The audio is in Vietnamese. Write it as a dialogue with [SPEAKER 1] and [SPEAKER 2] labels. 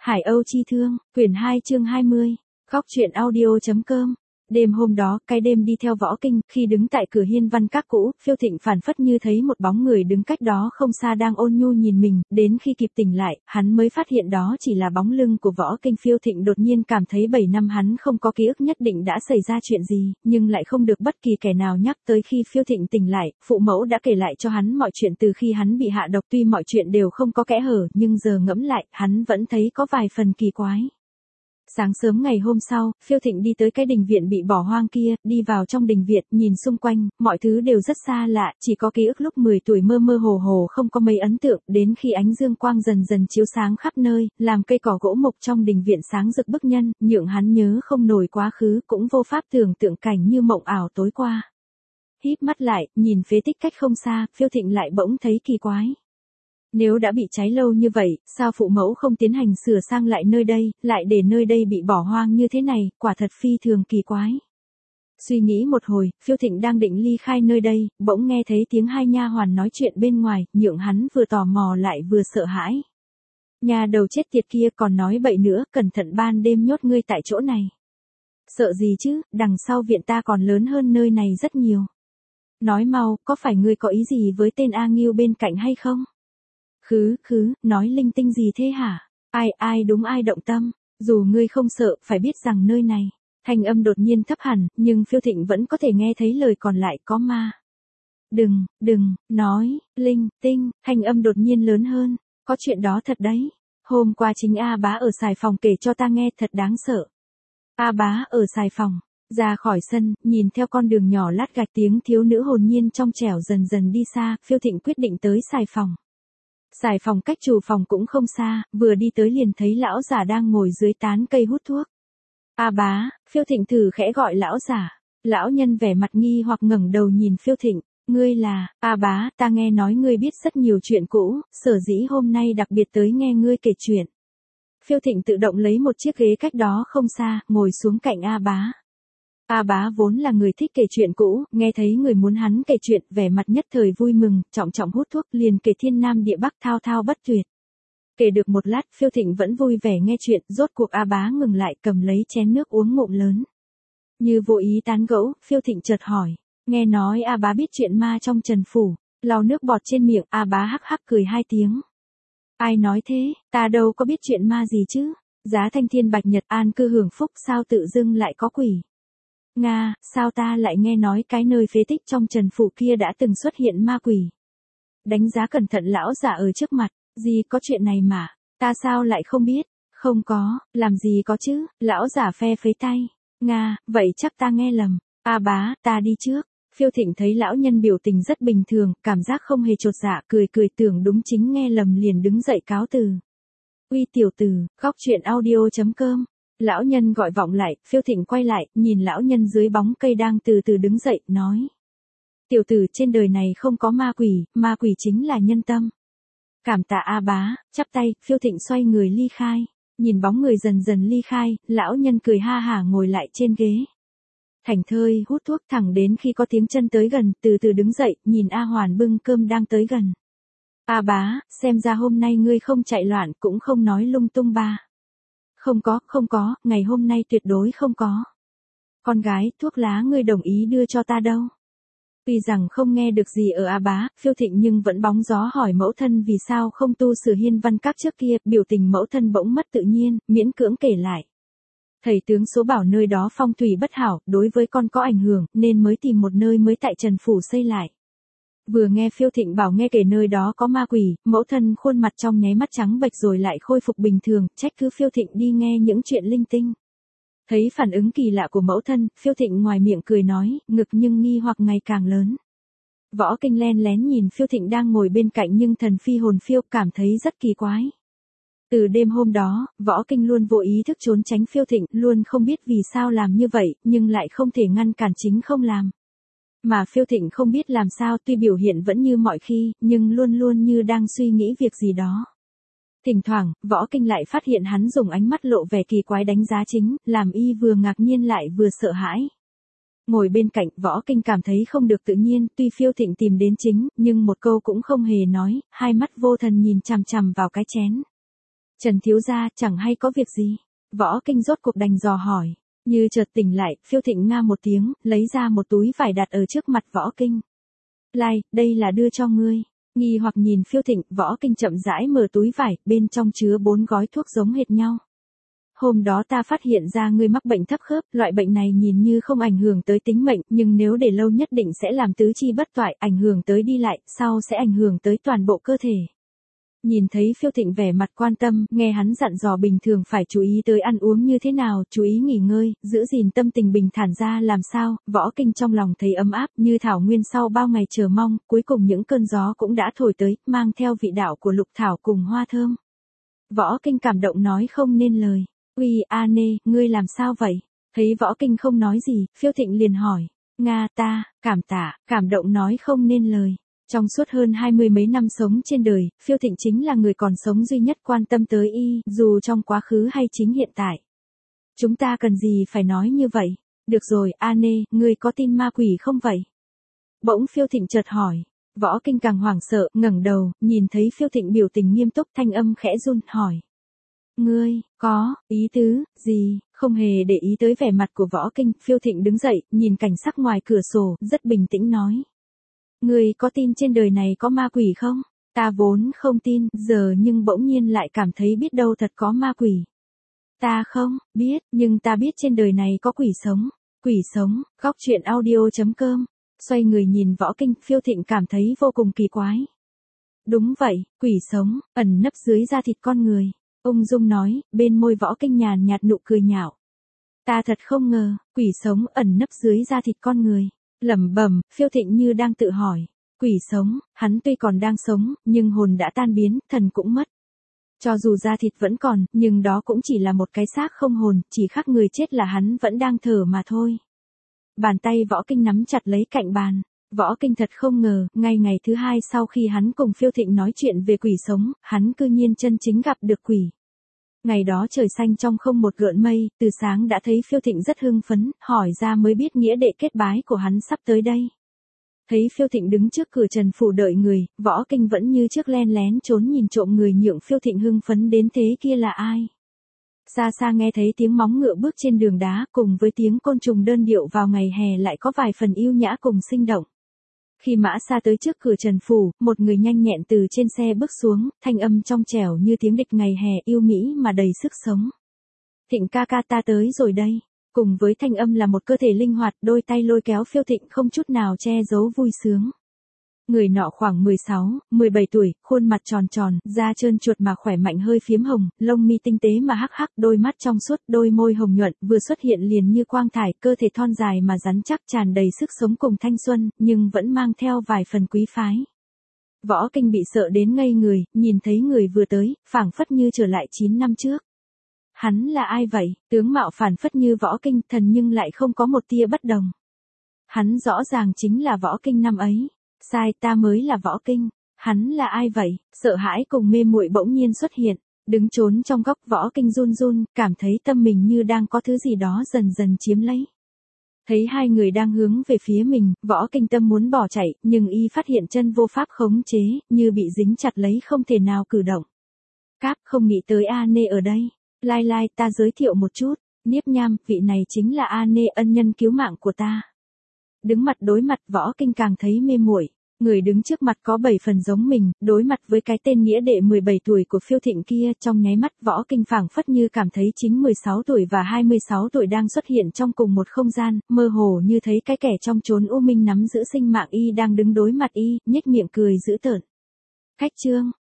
[SPEAKER 1] Hải Âu Chi Thương, quyển 2 chương 20, góc truyện audio.com. Đêm hôm đó, cái đêm đi theo Võ Kinh, khi đứng tại cửa hiên văn các cũ, Phiêu Thịnh phảng phất như thấy một bóng người đứng cách đó không xa đang ôn nhu nhìn mình, đến khi kịp tỉnh lại, hắn mới phát hiện đó chỉ là bóng lưng của Võ Kinh. Phiêu Thịnh đột nhiên cảm thấy 7 năm hắn không có ký ức nhất định đã xảy ra chuyện gì, nhưng lại không được bất kỳ kẻ nào nhắc tới. Khi Phiêu Thịnh tỉnh lại, phụ mẫu đã kể lại cho hắn mọi chuyện từ khi hắn bị hạ độc. Tuy mọi chuyện đều không có kẽ hở, nhưng giờ ngẫm lại, hắn vẫn thấy có vài phần kỳ quái. Sáng sớm ngày hôm sau, Phiêu Thịnh đi tới cái đình viện bị bỏ hoang kia, đi vào trong đình viện, nhìn xung quanh, mọi thứ đều rất xa lạ, chỉ có ký ức lúc 10 tuổi mơ mơ hồ hồ không có mấy ấn tượng, đến khi ánh dương quang dần dần chiếu sáng khắp nơi, làm cây cỏ gỗ mục trong đình viện sáng rực bức nhân, nhượng hắn nhớ không nổi quá khứ, cũng vô pháp tưởng tượng cảnh như mộng ảo tối qua. Híp mắt lại, nhìn phế tích cách không xa, Phiêu Thịnh lại bỗng thấy kỳ quái. Nếu đã bị cháy lâu như vậy, sao phụ mẫu không tiến hành sửa sang lại nơi đây, lại để nơi đây bị bỏ hoang như thế này, quả thật phi thường kỳ quái. Suy nghĩ một hồi, Phiêu Thịnh đang định ly khai nơi đây, bỗng nghe thấy tiếng hai nha hoàn nói chuyện bên ngoài, nhượng hắn vừa tò mò lại vừa sợ hãi. Nhà đầu chết tiệt kia còn nói bậy nữa, cẩn thận ban đêm nhốt ngươi tại chỗ này. Sợ gì chứ, đằng sau viện ta còn lớn hơn nơi này rất nhiều. Nói mau, có phải ngươi có ý gì với tên A Nghiêu bên cạnh hay không? Khứ, nói linh tinh gì thế hả? Ai đúng ai động tâm, dù ngươi không sợ, phải biết rằng nơi này, thanh âm đột nhiên thấp hẳn, nhưng Phiêu Thịnh vẫn có thể nghe thấy lời còn lại, có ma. Đừng, nói, linh tinh, thanh âm đột nhiên lớn hơn, có chuyện đó thật đấy. Hôm qua chính A Bá ở Sài Phòng kể cho ta nghe, thật đáng sợ. A Bá ở Sài Phòng, ra khỏi sân, nhìn theo con đường nhỏ lát gạch, tiếng thiếu nữ hồn nhiên trong trẻo dần dần đi xa, Phiêu Thịnh quyết định tới Sài Phòng. Sài Phòng cách chủ phòng cũng không xa, vừa đi tới liền thấy lão giả đang ngồi dưới tán cây hút thuốc. A Bá, Phiêu Thịnh thử khẽ gọi lão giả. Lão nhân vẻ mặt nghi hoặc ngẩng đầu nhìn Phiêu Thịnh, ngươi là, A Bá, ta nghe nói ngươi biết rất nhiều chuyện cũ, sở dĩ hôm nay đặc biệt tới nghe ngươi kể chuyện. Phiêu Thịnh tự động lấy một chiếc ghế cách đó không xa, ngồi xuống cạnh A Bá. A Bá vốn là người thích kể chuyện cũ, nghe thấy người muốn hắn kể chuyện, vẻ mặt nhất thời vui mừng, trọng hút thuốc, liền kể thiên nam địa bắc thao thao bất tuyệt. Kể được một lát, Phiêu Thịnh vẫn vui vẻ nghe chuyện, rốt cuộc A Bá ngừng lại, cầm lấy chén nước uống ngụm lớn. Như vô ý tán gẫu, Phiêu Thịnh chợt hỏi, nghe nói A Bá biết chuyện ma trong Trần phủ, lau nước bọt trên miệng, A Bá hắc hắc cười 2 tiếng. Ai nói thế, ta đâu có biết chuyện ma gì chứ, giá thanh thiên bạch nhật an cư hưởng phúc, sao tự dưng lại có quỷ. Nga, sao ta lại nghe nói cái nơi phế tích trong Trần phủ kia đã từng xuất hiện ma quỷ. Đánh giá cẩn thận lão giả ở trước mặt, gì có chuyện này mà, ta sao lại không biết, không có, làm gì có chứ, lão giả phe phẩy tay. Nga, vậy chắc ta nghe lầm, A Bá, ta đi trước. Phiêu Thịnh thấy lão nhân biểu tình rất bình thường, cảm giác không hề chột dạ, cười tưởng đúng chính nghe lầm liền đứng dậy cáo từ. Uy tiểu tử, góc truyện audio.com. Lão nhân gọi vọng lại, Phiêu Thịnh quay lại, nhìn lão nhân dưới bóng cây đang từ từ đứng dậy, nói. Tiểu tử, trên đời này không có ma quỷ chính là nhân tâm. Cảm tạ A Bá, chắp tay, Phiêu Thịnh xoay người ly khai. Nhìn bóng người dần dần ly khai, lão nhân cười ha hả ngồi lại trên ghế. Thảnh thơi hút thuốc thẳng đến khi có tiếng chân tới gần, từ từ đứng dậy, nhìn A Hoàn bưng cơm đang tới gần. A Bá, xem ra hôm nay ngươi không chạy loạn, cũng không nói lung tung ba. Không có, ngày hôm nay tuyệt đối không có. Con gái, thuốc lá ngươi đồng ý đưa cho ta đâu. Tuy rằng không nghe được gì ở A Bá, Phiêu Thịnh nhưng vẫn bóng gió hỏi mẫu thân vì sao không tu sửa hiên văn các trước kia, biểu tình mẫu thân bỗng mất tự nhiên, miễn cưỡng kể lại. Thầy tướng số bảo nơi đó phong thủy bất hảo, đối với con có ảnh hưởng, nên mới tìm một nơi mới tại Trần phủ xây lại. Vừa nghe Phiêu Thịnh bảo nghe kể nơi đó có ma quỷ, mẫu thân khuôn mặt trong nháy mắt trắng bệch rồi lại khôi phục bình thường, trách cứ Phiêu Thịnh đi nghe những chuyện linh tinh. Thấy phản ứng kỳ lạ của mẫu thân, Phiêu Thịnh ngoài miệng cười nói, ngực nhưng nghi hoặc ngày càng lớn. Võ Kinh len lén nhìn Phiêu Thịnh đang ngồi bên cạnh nhưng thần phi hồn phiêu, cảm thấy rất kỳ quái. Từ đêm hôm đó, Võ Kinh luôn vô ý thức trốn tránh Phiêu Thịnh, luôn không biết vì sao làm như vậy, nhưng lại không thể ngăn cản chính không làm. Mà Phiêu Thịnh không biết làm sao, tuy biểu hiện vẫn như mọi khi, nhưng luôn luôn như đang suy nghĩ việc gì đó. Thỉnh thoảng, Võ Kinh lại phát hiện hắn dùng ánh mắt lộ vẻ kỳ quái đánh giá chính, làm y vừa ngạc nhiên lại vừa sợ hãi. Ngồi bên cạnh, Võ Kinh cảm thấy không được tự nhiên, tuy Phiêu Thịnh tìm đến chính, nhưng một câu cũng không hề nói, hai mắt vô thần nhìn chằm chằm vào cái chén. Trần thiếu gia, chẳng hay có việc gì? Võ Kinh rốt cuộc đành dò hỏi. Như chợt tỉnh lại, Phiêu Thịnh nga một tiếng, lấy ra một túi vải đặt ở trước mặt Võ Kinh. Lai, đây là đưa cho ngươi. Nghi hoặc nhìn Phiêu Thịnh, Võ Kinh chậm rãi mở túi vải, bên trong chứa 4 gói thuốc giống hệt nhau. Hôm đó ta phát hiện ra ngươi mắc bệnh thấp khớp, loại bệnh này nhìn như không ảnh hưởng tới tính mệnh, nhưng nếu để lâu nhất định sẽ làm tứ chi bất toại, ảnh hưởng tới đi lại, sau sẽ ảnh hưởng tới toàn bộ cơ thể. Nhìn thấy Phiêu Thịnh vẻ mặt quan tâm, nghe hắn dặn dò bình thường phải chú ý tới ăn uống như thế nào, chú ý nghỉ ngơi, giữ gìn tâm tình bình thản ra làm sao, Võ Kinh trong lòng thấy ấm áp như thảo nguyên sau bao ngày chờ mong, cuối cùng những cơn gió cũng đã thổi tới, mang theo vị đạo của lục thảo cùng hoa thơm. Võ Kinh cảm động nói không nên lời. Uy, A Nê, ngươi làm sao vậy? Thấy Võ Kinh không nói gì, Phiêu Thịnh liền hỏi. Nga ta, cảm tạ, cảm động nói không nên lời. Trong suốt hơn 20 mấy năm sống trên đời, Phiêu Thịnh chính là người còn sống duy nhất quan tâm tới y, dù trong quá khứ hay chính hiện tại. Chúng ta cần gì phải nói như vậy? Được rồi, A Nê, ngươi có tin ma quỷ không vậy? Bỗng Phiêu Thịnh chợt hỏi. Võ Kinh càng hoảng sợ, ngẩng đầu, nhìn thấy Phiêu Thịnh biểu tình nghiêm túc, thanh âm khẽ run, hỏi. Ngươi, có, ý tứ, gì? Không hề để ý tới vẻ mặt của Võ Kinh, Phiêu Thịnh đứng dậy, nhìn cảnh sắc ngoài cửa sổ, rất bình tĩnh nói. Ngươi có tin trên đời này có ma quỷ không? Ta vốn không tin, giờ nhưng bỗng nhiên lại cảm thấy biết đâu thật có ma quỷ. Ta không, biết, nhưng ta biết trên đời này có quỷ sống. Quỷ sống, góc truyện audio.com. Xoay người nhìn Võ Kinh, Phiêu Thịnh cảm thấy vô cùng kỳ quái. Đúng vậy, quỷ sống, ẩn nấp dưới da thịt con người. Ung dung nói, bên môi Võ Kinh nhàn nhạt nụ cười nhạo. Ta thật không ngờ, quỷ sống ẩn nấp dưới da thịt con người. Lẩm bẩm, Phiêu Thịnh như đang tự hỏi. Quỷ sống, hắn tuy còn đang sống, nhưng hồn đã tan biến, thần cũng mất. Cho dù da thịt vẫn còn, nhưng đó cũng chỉ là một cái xác không hồn, chỉ khác người chết là hắn vẫn đang thở mà thôi. Bàn tay Võ Kinh nắm chặt lấy cạnh bàn. Võ Kinh thật không ngờ, ngay ngày thứ hai sau khi hắn cùng Phiêu Thịnh nói chuyện về quỷ sống, hắn cư nhiên chân chính gặp được quỷ. Ngày đó trời xanh trong không một gợn mây, từ sáng đã thấy Phiêu Thịnh rất hưng phấn, hỏi ra mới biết nghĩa đệ kết bái của hắn sắp tới đây. Thấy Phiêu Thịnh đứng trước cửa Trần phủ đợi người, Võ Kinh vẫn như trước len lén trốn nhìn trộm người nhượng Phiêu Thịnh hưng phấn đến thế kia là ai. Xa xa nghe thấy tiếng móng ngựa bước trên đường đá cùng với tiếng côn trùng đơn điệu vào ngày hè lại có vài phần yêu nhã cùng sinh động. Khi mã xa tới trước cửa Trần phủ, một người nhanh nhẹn từ trên xe bước xuống, thanh âm trong trẻo như tiếng địch ngày hè yêu mỹ mà đầy sức sống. Thịnh ca ca ta tới rồi đây. Cùng với thanh âm là một cơ thể linh hoạt, đôi tay lôi kéo Phiêu Thịnh không chút nào che giấu vui sướng. Người nọ khoảng 16, 17 tuổi, khuôn mặt tròn tròn, da trơn chuột mà khỏe mạnh hơi phiếm hồng, lông mi tinh tế mà hắc hắc, đôi mắt trong suốt, đôi môi hồng nhuận, vừa xuất hiện liền như quang thải, cơ thể thon dài mà rắn chắc tràn đầy sức sống cùng thanh xuân, nhưng vẫn mang theo vài phần quý phái. Võ Kinh bị sợ đến ngây người, nhìn thấy người vừa tới, phảng phất như trở lại 9 năm trước. Hắn là ai vậy? Tướng mạo phản phất như Võ Kinh, thần nhưng lại không có một tia bất đồng. Hắn rõ ràng chính là Võ Kinh năm ấy. Sai, ta mới là Võ Kinh. Hắn là ai vậy? Sợ hãi cùng mê muội bỗng nhiên xuất hiện. Đứng trốn trong góc, Võ Kinh run run, cảm thấy tâm mình như đang có thứ gì đó dần dần chiếm lấy. Thấy hai người đang hướng về phía mình, Võ Kinh tâm muốn bỏ chạy, nhưng y phát hiện chân vô pháp khống chế, như bị dính chặt lấy không thể nào cử động. Cáp, không nghĩ tới A Nê ở đây. Lai lai, ta giới thiệu một chút. Niếp Nham, vị này chính là A Nê, ân nhân cứu mạng của ta. Đứng mặt đối mặt, Võ Kinh càng thấy mê muội. Người đứng trước mặt có 7 phần giống mình, đối mặt với cái tên nghĩa đệ 17 tuổi của Phiêu Thịnh kia, trong nháy mắt Võ Kinh phảng phất như cảm thấy chính 16 tuổi và 26 tuổi đang xuất hiện trong cùng một không gian, mơ hồ như thấy cái kẻ trong chốn u minh nắm giữ sinh mạng y đang đứng đối mặt y, nhếch miệng cười dữ tợn. Khách trương,